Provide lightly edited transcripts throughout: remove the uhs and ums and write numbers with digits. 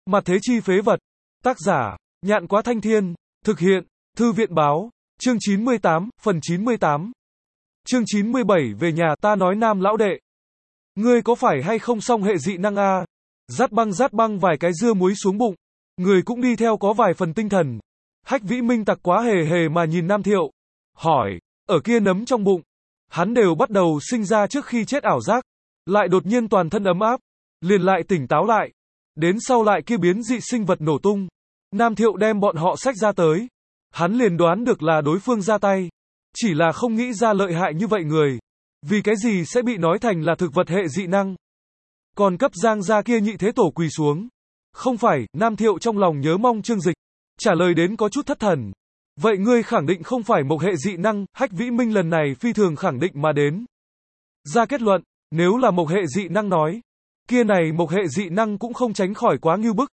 Mặt thế chi phế vật. Tác giả, Nhạn Quá Thanh Thiên. Thực hiện, Thư viện Báo. Chương 98, phần 98. Chương 97 về nhà ta nói Nam lão đệ. Ngươi có phải hay không xong hệ dị năng a? Rát băng vài cái dưa muối xuống bụng. Người cũng đi theo có vài phần tinh thần. Hách Vĩ Minh tặc quá hề hề mà nhìn Nam Thiệu. Hỏi, ở kia nấm trong bụng. Hắn đều bắt đầu sinh ra trước khi chết ảo giác. Lại đột nhiên toàn thân ấm áp. Liền lại tỉnh táo lại. Đến sau lại kia biến dị sinh vật nổ tung. Nam Thiệu đem bọn họ xách ra tới. Hắn liền đoán được là đối phương ra tay. Chỉ là không nghĩ ra lợi hại như vậy người. Vì cái gì sẽ bị nói thành là thực vật hệ dị năng. Còn cấp Giang gia kia nhị thế tổ quỳ xuống. Không phải, Nam Thiệu trong lòng nhớ mong Trương Dịch. Trả lời đến có chút thất thần. Vậy ngươi khẳng định không phải một hệ dị năng, Hách Vĩ Minh lần này phi thường khẳng định mà đến. Ra kết luận, nếu là một hệ dị năng nói. Kia này một hệ dị năng cũng không tránh khỏi quá ngưu bức.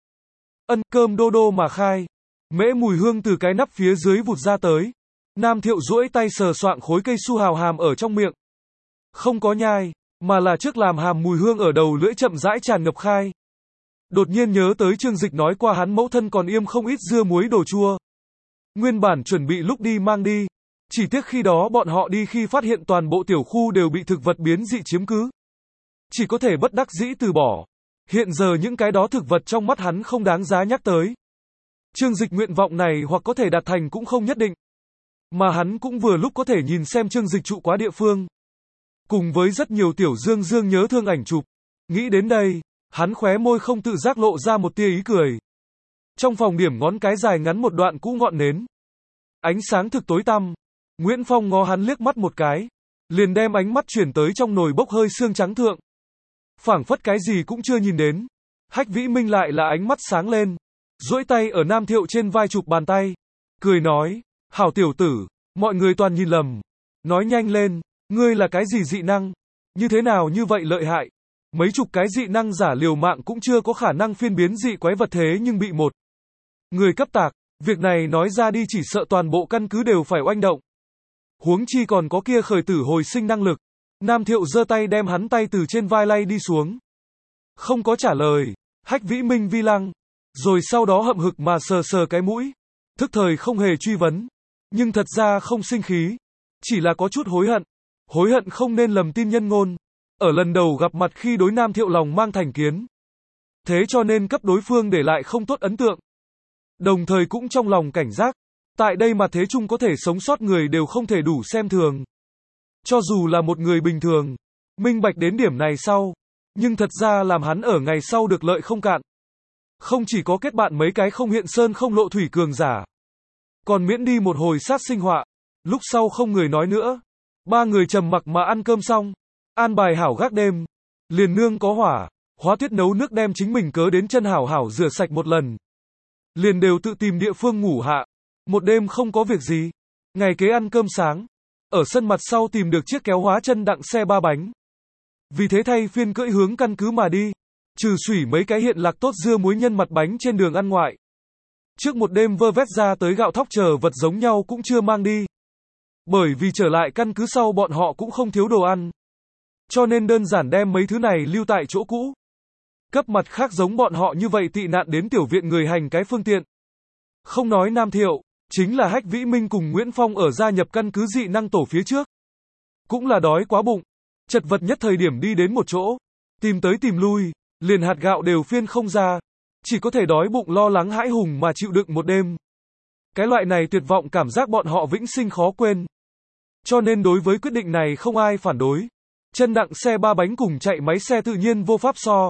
Cơm đô đô mà khai. Mễ mùi hương từ cái nắp phía dưới vụt ra tới. Nam Thiệu duỗi tay sờ soạng khối cây su hào hàm ở trong miệng. Không có nhai, mà là trước làm hàm mùi hương ở đầu lưỡi chậm rãi tràn ngập khai. Đột nhiên nhớ tới Trương Dịch nói qua hắn mẫu thân còn yêm không ít dưa muối đồ chua. Nguyên bản chuẩn bị lúc đi mang đi. Chỉ tiếc khi đó bọn họ đi khi phát hiện toàn bộ tiểu khu đều bị thực vật biến dị chiếm cứ. Chỉ có thể bất đắc dĩ từ bỏ. Hiện giờ những cái đó thực vật trong mắt hắn không đáng giá nhắc tới. Trương Dịch nguyện vọng này hoặc có thể đạt thành cũng không nhất định. Mà hắn cũng vừa lúc có thể nhìn xem Trương Dịch trụ quá địa phương. Cùng với rất nhiều tiểu dương nhớ thương ảnh chụp. Nghĩ đến đây, hắn khóe môi không tự giác lộ ra một tia ý cười. Trong phòng điểm ngón cái dài ngắn một đoạn cũ ngọn nến. Ánh sáng thực tối tăm. Nguyễn Phong ngó hắn liếc mắt một cái. Liền đem ánh mắt chuyển tới trong nồi bốc hơi xương trắng thượng. Phảng phất cái gì cũng chưa nhìn đến. Hách Vĩ Minh lại là ánh mắt sáng lên. Duỗi tay ở Nam Thiệu trên vai chụp bàn tay. Cười nói, hảo tiểu tử, mọi người toàn nhìn lầm. Nói nhanh lên, ngươi là cái gì dị năng? Như thế nào như vậy lợi hại? Mấy chục cái dị năng giả liều mạng cũng chưa có khả năng phiên biến dị quái vật thế nhưng bị một người cấp tạc. Việc này nói ra đi chỉ sợ toàn bộ căn cứ đều phải oanh động. Huống chi còn có kia khởi tử hồi sinh năng lực. Nam Thiệu giơ tay đem hắn tay từ trên vai lay đi xuống. Không có trả lời. Hách Vĩ Minh vi lăng. Rồi sau đó hậm hực mà sờ sờ cái mũi. Thức thời không hề truy vấn. Nhưng thật ra không sinh khí. Chỉ là có chút hối hận. Hối hận không nên lầm tin nhân ngôn. Ở lần đầu gặp mặt khi đối Nam Thiệu lòng mang thành kiến. Thế cho nên cấp đối phương để lại không tốt ấn tượng. Đồng thời cũng trong lòng cảnh giác. Tại đây mà thế chung có thể sống sót người đều không thể đủ xem thường. Cho dù là một người bình thường. Minh bạch đến điểm này sau. Nhưng thật ra làm hắn ở ngày sau được lợi không cạn. Không chỉ có kết bạn mấy cái không hiện sơn không lộ thủy cường giả. Còn miễn đi một hồi sát sinh họa. Lúc sau không người nói nữa. Ba người trầm mặc mà ăn cơm xong. An bài hảo gác đêm. Liền nương có hỏa. Hóa Tuyết nấu nước đem chính mình cớ đến chân hảo hảo rửa sạch một lần. Liền đều tự tìm địa phương ngủ hạ. Một đêm không có việc gì. Ngày kế ăn cơm sáng. Ở sân mặt sau tìm được chiếc kéo hóa chân đặng xe ba bánh. Vì thế thay phiên cưỡi hướng căn cứ mà đi. Trừ xủy mấy cái hiện lạc tốt dưa muối nhân mặt bánh trên đường ăn ngoại. Trước một đêm vơ vét ra tới gạo thóc chờ vật giống nhau cũng chưa mang đi. Bởi vì trở lại căn cứ sau bọn họ cũng không thiếu đồ ăn. Cho nên đơn giản đem mấy thứ này lưu tại chỗ cũ. Cấp mặt khác giống bọn họ như vậy tị nạn đến tiểu viện người hành cái phương tiện. Không nói Nam Thiệu, chính là Hách Vĩ Minh cùng Nguyễn Phong ở gia nhập căn cứ dị năng tổ phía trước. Cũng là đói quá bụng. Chật vật nhất thời điểm đi đến một chỗ. Tìm tới tìm lui, liền hạt gạo đều phiên không ra. Chỉ có thể đói bụng lo lắng hãi hùng mà chịu đựng một đêm. Cái loại này tuyệt vọng cảm giác bọn họ vĩnh sinh khó quên. Cho nên đối với quyết định này không ai phản đối. Chân đặng xe ba bánh cùng chạy máy xe tự nhiên vô pháp so.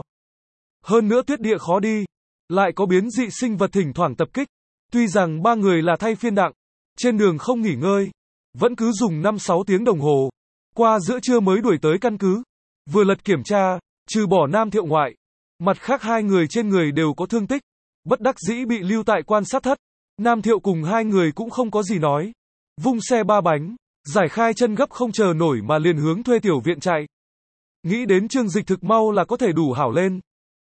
Hơn nữa tuyết địa khó đi. Lại có biến dị sinh vật thỉnh thoảng tập kích. Tuy rằng ba người là thay phiên đặng. Trên đường không nghỉ ngơi. Vẫn cứ dùng 5-6 tiếng đồng hồ. Qua giữa trưa mới đuổi tới căn cứ. Vừa lật kiểm tra, trừ bỏ Nam Thiệu ngoại. Mặt khác hai người trên người đều có thương tích. Bất đắc dĩ bị lưu tại quan sát thất. Nam Thiệu cùng hai người cũng không có gì nói. Vung xe ba bánh. Giải khai chân gấp không chờ nổi mà liền hướng thuê tiểu viện chạy. Nghĩ đến Trương Dịch thực mau là có thể đủ hảo lên.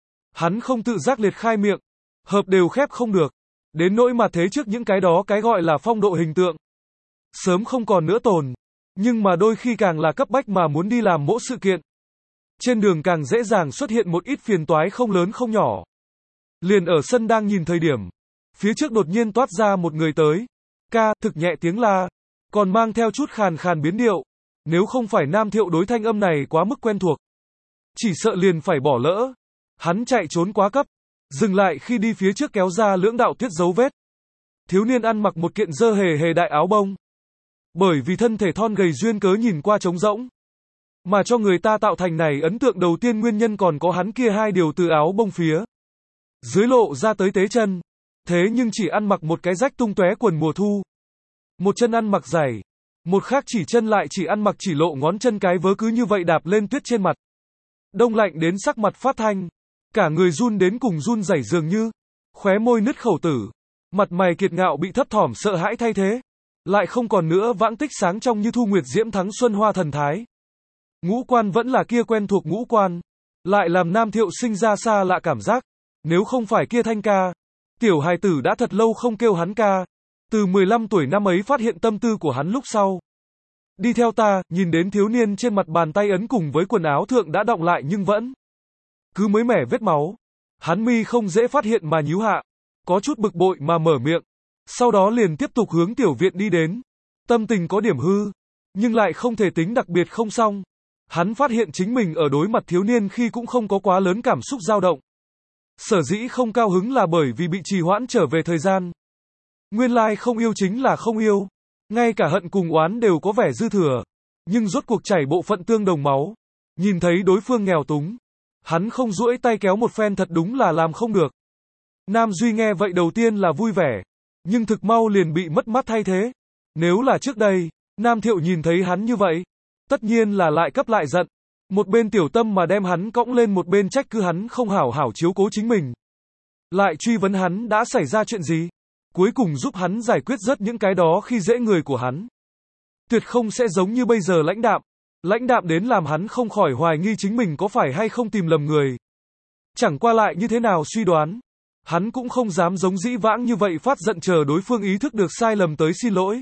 Hắn không tự giác liệt khai miệng. Hợp đều khép không được. Đến nỗi mà thế trước những cái đó cái gọi là phong độ hình tượng. Sớm không còn nữa tồn. Nhưng mà đôi khi càng là cấp bách mà muốn đi làm mỗi sự kiện. Trên đường càng dễ dàng xuất hiện một ít phiền toái không lớn không nhỏ. Liền ở sân đang nhìn thời điểm, phía trước đột nhiên toát ra một người tới. Ca, thực nhẹ tiếng la, còn mang theo chút khàn khàn biến điệu. Nếu không phải Nam Thiệu đối thanh âm này quá mức quen thuộc, chỉ sợ liền phải bỏ lỡ. Hắn chạy trốn quá cấp, dừng lại khi đi phía trước kéo ra lưỡng đạo tuyết dấu vết. Thiếu niên ăn mặc một kiện dơ hề hề đại áo bông. Bởi vì thân thể thon gầy duyên cớ nhìn qua trống rỗng, mà cho người ta tạo thành này ấn tượng đầu tiên nguyên nhân còn có hắn kia hai điều từ áo bông phía dưới lộ ra tới tế chân. Thế nhưng chỉ ăn mặc một cái rách tung tóe quần mùa thu. Một chân ăn mặc dày, một khác chỉ chân lại chỉ ăn mặc chỉ lộ ngón chân cái vớ cứ như vậy đạp lên tuyết trên mặt. Đông lạnh đến sắc mặt phát thanh, cả người run đến cùng run rẩy dường như, khóe môi nứt khẩu tử, mặt mày kiệt ngạo bị thấp thỏm sợ hãi thay thế, lại không còn nữa vãng tích sáng trong như thu nguyệt diễm thắng xuân hoa thần thái. Ngũ quan vẫn là kia quen thuộc ngũ quan, lại làm Nam Thiệu sinh ra xa lạ cảm giác, nếu không phải kia thanh ca, tiểu hài tử đã thật lâu không kêu hắn ca, từ 15 tuổi năm ấy phát hiện tâm tư của hắn lúc sau. Đi theo ta, nhìn đến thiếu niên trên mặt bàn tay ấn cùng với quần áo thượng đã đọng lại nhưng vẫn cứ mới mẻ vết máu. Hắn mi không dễ phát hiện mà nhíu hạ, có chút bực bội mà mở miệng, sau đó liền tiếp tục hướng tiểu viện đi đến. Tâm tình có điểm hư, nhưng lại không thể tính đặc biệt không xong. Hắn phát hiện chính mình ở đối mặt thiếu niên khi cũng không có quá lớn cảm xúc dao động. Sở dĩ không cao hứng là bởi vì bị trì hoãn trở về thời gian. Nguyên lai không yêu chính là không yêu. Ngay cả hận cùng oán đều có vẻ dư thừa. Nhưng rốt cuộc chảy bộ phận tương đồng máu. Nhìn thấy đối phương nghèo túng, hắn không duỗi tay kéo một phen thật đúng là làm không được. Nam Duy nghe vậy đầu tiên là vui vẻ, nhưng thực mau liền bị mất mát thay thế. Nếu là trước đây, Nam Thiệu nhìn thấy hắn như vậy, tất nhiên là lại cấp lại giận. Một bên tiểu tâm mà đem hắn cõng lên, một bên trách cứ hắn không hảo hảo chiếu cố chính mình. Lại truy vấn hắn đã xảy ra chuyện gì. Cuối cùng giúp hắn giải quyết rất những cái đó khi dễ người của hắn. Tuyệt không sẽ giống như bây giờ lãnh đạm. Lãnh đạm đến làm hắn không khỏi hoài nghi chính mình có phải hay không tìm lầm người. Chẳng qua lại như thế nào suy đoán, hắn cũng không dám giống dĩ vãng như vậy phát giận chờ đối phương ý thức được sai lầm tới xin lỗi.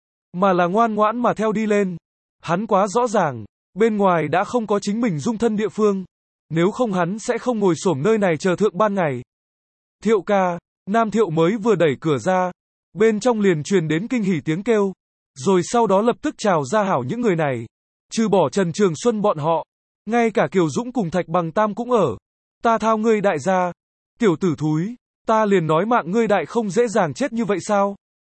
Mà là ngoan ngoãn mà theo đi lên. Hắn quá rõ ràng, bên ngoài đã không có chính mình dung thân địa phương. Nếu không hắn sẽ không ngồi xổm nơi này chờ thượng ban ngày. Thiệu ca, Nam Thiệu mới vừa đẩy cửa ra, bên trong liền truyền đến kinh hỉ tiếng kêu, rồi sau đó lập tức chào ra hảo những người này. Trừ bỏ Trần Trường Xuân bọn họ, ngay cả Kiều Dũng cùng Thạch Bằng Tam cũng ở. Ta thao ngươi đại gia, tiểu tử thúi, ta liền nói mạng ngươi đại không dễ dàng chết như vậy sao?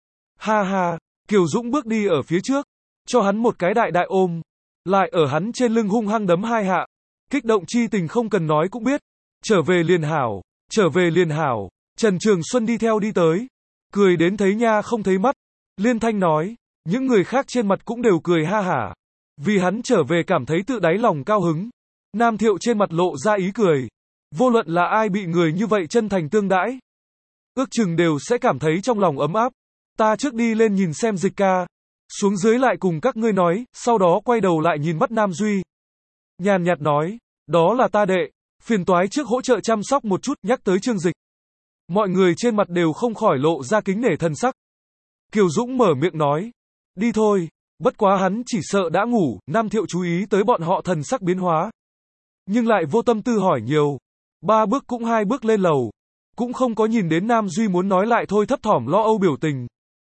Ha ha, Kiều Dũng bước đi ở phía trước, cho hắn một cái đại đại ôm, lại ở hắn trên lưng hung hăng đấm hai hạ. Kích động chi tình không cần nói cũng biết. Trở về liền hảo, trở về liền hảo. Trần Trường Xuân đi theo đi tới, cười đến thấy nha không thấy mắt. Liên thanh nói, những người khác trên mặt cũng đều cười ha hả. Vì hắn trở về cảm thấy tự đáy lòng cao hứng. Nam Thiệu trên mặt lộ ra ý cười. Vô luận là ai bị người như vậy chân thành tương đãi, ước chừng đều sẽ cảm thấy trong lòng ấm áp. Ta trước đi lên nhìn xem Dịch ca, xuống dưới lại cùng các ngươi nói, sau đó quay đầu lại nhìn mắt Nam Duy. Nhàn nhạt nói, đó là ta đệ, phiền toái trước hỗ trợ chăm sóc một chút, nhắc tới Trương Dịch. Mọi người trên mặt đều không khỏi lộ ra kính nể thần sắc. Kiều Dũng mở miệng nói, đi thôi, bất quá hắn chỉ sợ đã ngủ. Nam Thiệu chú ý tới bọn họ thần sắc biến hóa, nhưng lại vô tâm tư hỏi nhiều. 3 bước cũng 2 bước lên lầu, cũng không có nhìn đến Nam Duy muốn nói lại thôi thấp thỏm lo âu biểu tình.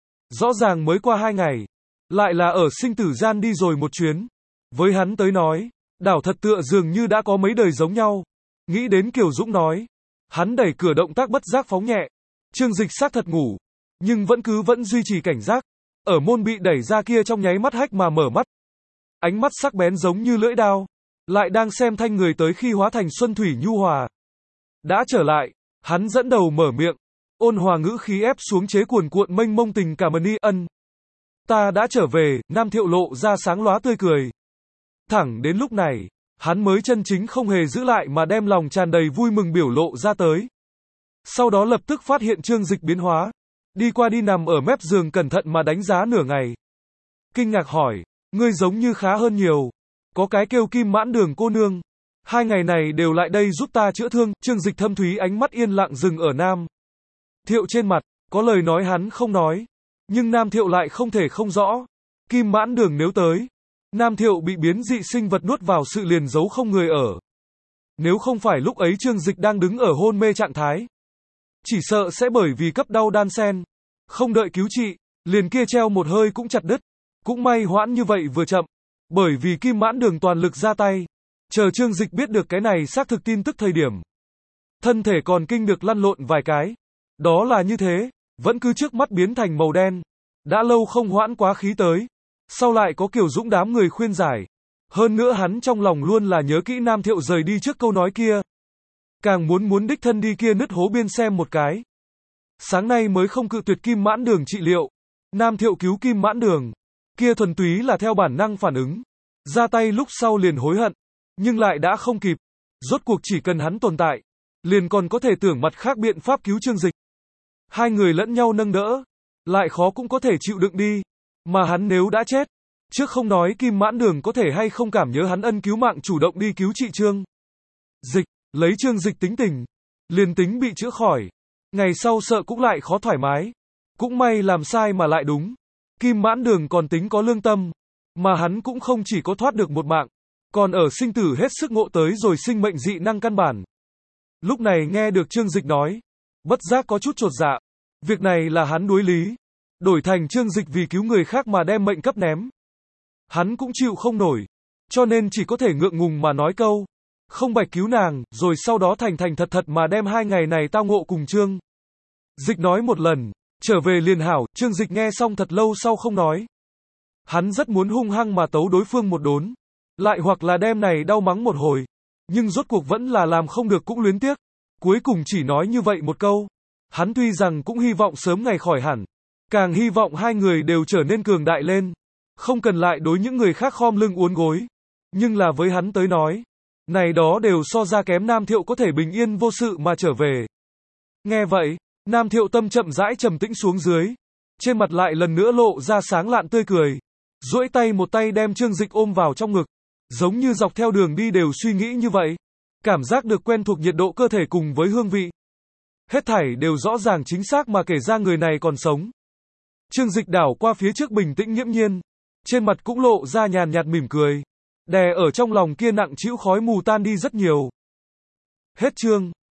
Rõ ràng mới qua 2 ngày, lại là ở sinh tử gian đi rồi một chuyến. Với hắn tới nói, đảo thật tựa dường như đã có mấy đời giống nhau. Nghĩ đến Kiều Dũng nói, hắn đẩy cửa động tác bất giác phóng nhẹ. Trương Dịch xác thật ngủ, nhưng vẫn duy trì cảnh giác. Ở môn bị đẩy ra kia trong nháy mắt hách mà mở mắt. Ánh mắt sắc bén giống như lưỡi dao, lại đang xem thanh người tới khi hóa thành xuân thủy nhu hòa. Đã trở lại, hắn dẫn đầu mở miệng, ôn hòa ngữ khí ép xuống chế cuồn cuộn mênh mông tình cảm ân. Ta đã trở về. Nam Thiệu lộ ra sáng lóa tươi cười. Thẳng đến lúc này, hắn mới chân chính không hề giữ lại mà đem lòng tràn đầy vui mừng biểu lộ ra tới. Sau đó lập tức phát hiện Trương Dịch biến hóa, đi qua đi nằm ở mép giường cẩn thận mà đánh giá nửa ngày. Kinh ngạc hỏi, ngươi giống như khá hơn nhiều, có cái kêu Kim Mãn Đường cô nương, 2 ngày này đều lại đây giúp ta chữa thương. Trương Dịch thâm thúy ánh mắt yên lặng dừng ở Nam Thiệu trên mặt, có lời nói hắn không nói, nhưng Nam Thiệu lại không thể không rõ. Kim Mãn Đường nếu tới, Nam Thiệu bị biến dị sinh vật nuốt vào sự liền giấu không người ở. Nếu không phải lúc ấy Trương Dịch đang đứng ở hôn mê trạng thái, chỉ sợ sẽ bởi vì cấp đau đan sen, không đợi cứu trị, liền kia treo một hơi cũng chặt đứt. Cũng may hoãn như vậy vừa chậm, bởi vì Kim Mãn Đường toàn lực ra tay. Chờ Trương Dịch biết được cái này xác thực tin tức thời điểm, thân thể còn kinh được lăn lộn vài cái. Đó là như thế, vẫn cứ trước mắt biến thành màu đen. Đã lâu không hoãn quá khí tới. Sau lại có Kiều Dũng đám người khuyên giải. Hơn nữa hắn trong lòng luôn là nhớ kỹ Nam Thiệu rời đi trước câu nói kia. Càng muốn đích thân đi kia nứt hố biên xem một cái. Sáng nay mới không cự tuyệt Kim Mãn Đường trị liệu. Nam Thiệu cứu Kim Mãn Đường, kia thuần túy là theo bản năng phản ứng. Ra tay lúc sau liền hối hận, nhưng lại đã không kịp. Rốt cuộc chỉ cần hắn tồn tại, liền còn có thể tưởng mặt khác biện pháp cứu Trương Dịch. Hai người lẫn nhau nâng đỡ, lại khó cũng có thể chịu đựng đi. Mà hắn nếu đã chết, trước không nói Kim Mãn Đường có thể hay không cảm nhớ hắn ân cứu mạng chủ động đi cứu trị Trương Dịch, lấy Trương Dịch tính tình, liền tính bị chữa khỏi, ngày sau sợ cũng lại khó thoải mái. Cũng may làm sai mà lại đúng. Kim Mãn Đường còn tính có lương tâm, mà hắn cũng không chỉ có thoát được một mạng, còn ở sinh tử hết sức ngộ tới rồi sinh mệnh dị năng căn bản. Lúc này nghe được Trương Dịch nói, bất giác có chút chột dạ. Việc này là hắn đối lý, đổi thành Trương Dịch vì cứu người khác mà đem mệnh cấp ném. Hắn cũng chịu không nổi, cho nên chỉ có thể ngượng ngùng mà nói câu, không bạch cứu nàng, rồi sau đó thành thật mà đem 2 ngày này tao ngộ cùng Trương Dịch nói một lần, trở về liền hảo. Trương Dịch nghe xong thật lâu sau không nói. Hắn rất muốn hung hăng mà tấu đối phương một đốn, lại hoặc là đem này đau mắng một hồi, nhưng rốt cuộc vẫn là làm không được cũng luyến tiếc. Cuối cùng chỉ nói như vậy một câu. Hắn tuy rằng cũng hy vọng sớm ngày khỏi hẳn, càng hy vọng hai người đều trở nên cường đại lên, không cần lại đối những người khác khom lưng uốn gối. Nhưng là với hắn tới nói, này đó đều so ra kém Nam Thiệu có thể bình yên vô sự mà trở về. Nghe vậy, Nam Thiệu tâm chậm rãi trầm tĩnh xuống dưới, trên mặt lại lần nữa lộ ra sáng lạn tươi cười, duỗi tay một tay đem Trương Dịch ôm vào trong ngực, giống như dọc theo đường đi đều suy nghĩ như vậy, cảm giác được quen thuộc nhiệt độ cơ thể cùng với hương vị. Hết thảy đều rõ ràng chính xác mà kể ra người này còn sống. Trương Dịch đảo qua phía trước bình tĩnh nghiễm nhiên, trên mặt cũng lộ ra nhàn nhạt mỉm cười, đè ở trong lòng kia nặng trĩu khói mù tan đi rất nhiều. Hết chương.